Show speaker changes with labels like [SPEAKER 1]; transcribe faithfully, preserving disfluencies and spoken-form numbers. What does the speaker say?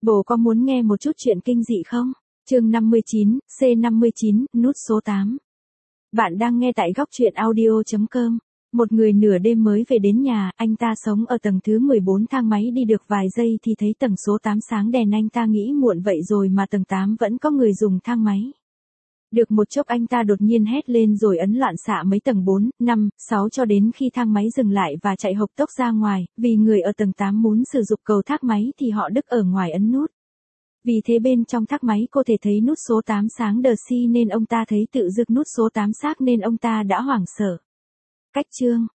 [SPEAKER 1] Bồ có muốn nghe một chút chuyện kinh dị không? Chương năm mươi chín, C năm mươi chín, nút số tám. Bạn đang nghe tại góc truyện audio chấm com. Một người nửa đêm mới về đến nhà, anh ta sống ở tầng thứ mười bốn, thang máy đi được vài giây thì thấy tầng số tám sáng đèn, anh ta nghĩ muộn vậy rồi mà tầng tám vẫn có người dùng thang máy. Được một chốc anh ta đột nhiên hét lên rồi ấn loạn xạ mấy tầng bốn, năm, sáu cho đến khi thang máy dừng lại và chạy hộc tốc ra ngoài, vì người ở tầng tám muốn sử dụng cầu thang máy thì họ đứt ở ngoài ấn nút. Vì thế bên trong thang máy cô thể thấy nút số tám sáng đờ si nên ông ta thấy tự dưng nút số tám xác nên ông ta đã hoảng sợ. Cách chương